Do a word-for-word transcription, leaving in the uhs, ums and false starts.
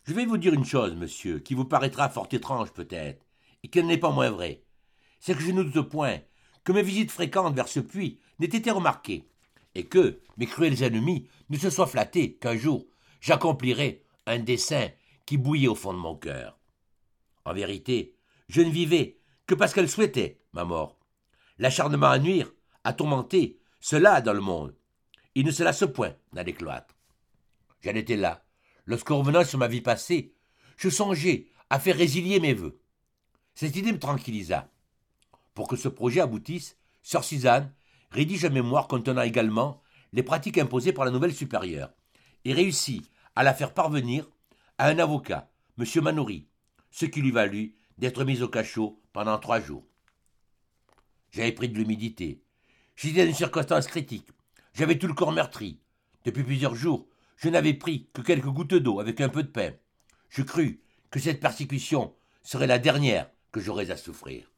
Je vais vous dire une chose, monsieur, qui vous paraîtra fort étrange peut-être, et qui n'est pas moins vraie. C'est que je ne doute point que mes visites fréquentes vers ce puits n'aient été remarquées, et que mes cruels ennemis ne se soient flattés qu'un jour j'accomplirai un dessein qui bouillait au fond de mon cœur. En vérité, je ne vivais que parce qu'elle souhaitait ma mort. L'acharnement à nuire, à tourmenter, cela dans le monde. Il ne se lasse point dans les cloîtres. J'en étais là, lorsque revenant sur ma vie passée, je songeais à faire résilier mes vœux. Cette idée me tranquillisa. Pour que ce projet aboutisse, sœur Suzanne rédige un mémoire contenant également les pratiques imposées par la nouvelle supérieure et réussit à la faire parvenir à un avocat, M. Manoury, ce qui lui valut d'être mis au cachot pendant trois jours. J'avais pris de l'humidité. J'étais dans une circonstance critique. J'avais tout le corps meurtri. Depuis plusieurs jours, je n'avais pris que quelques gouttes d'eau avec un peu de pain. Je crus que cette persécution serait la dernière que j'aurais à souffrir.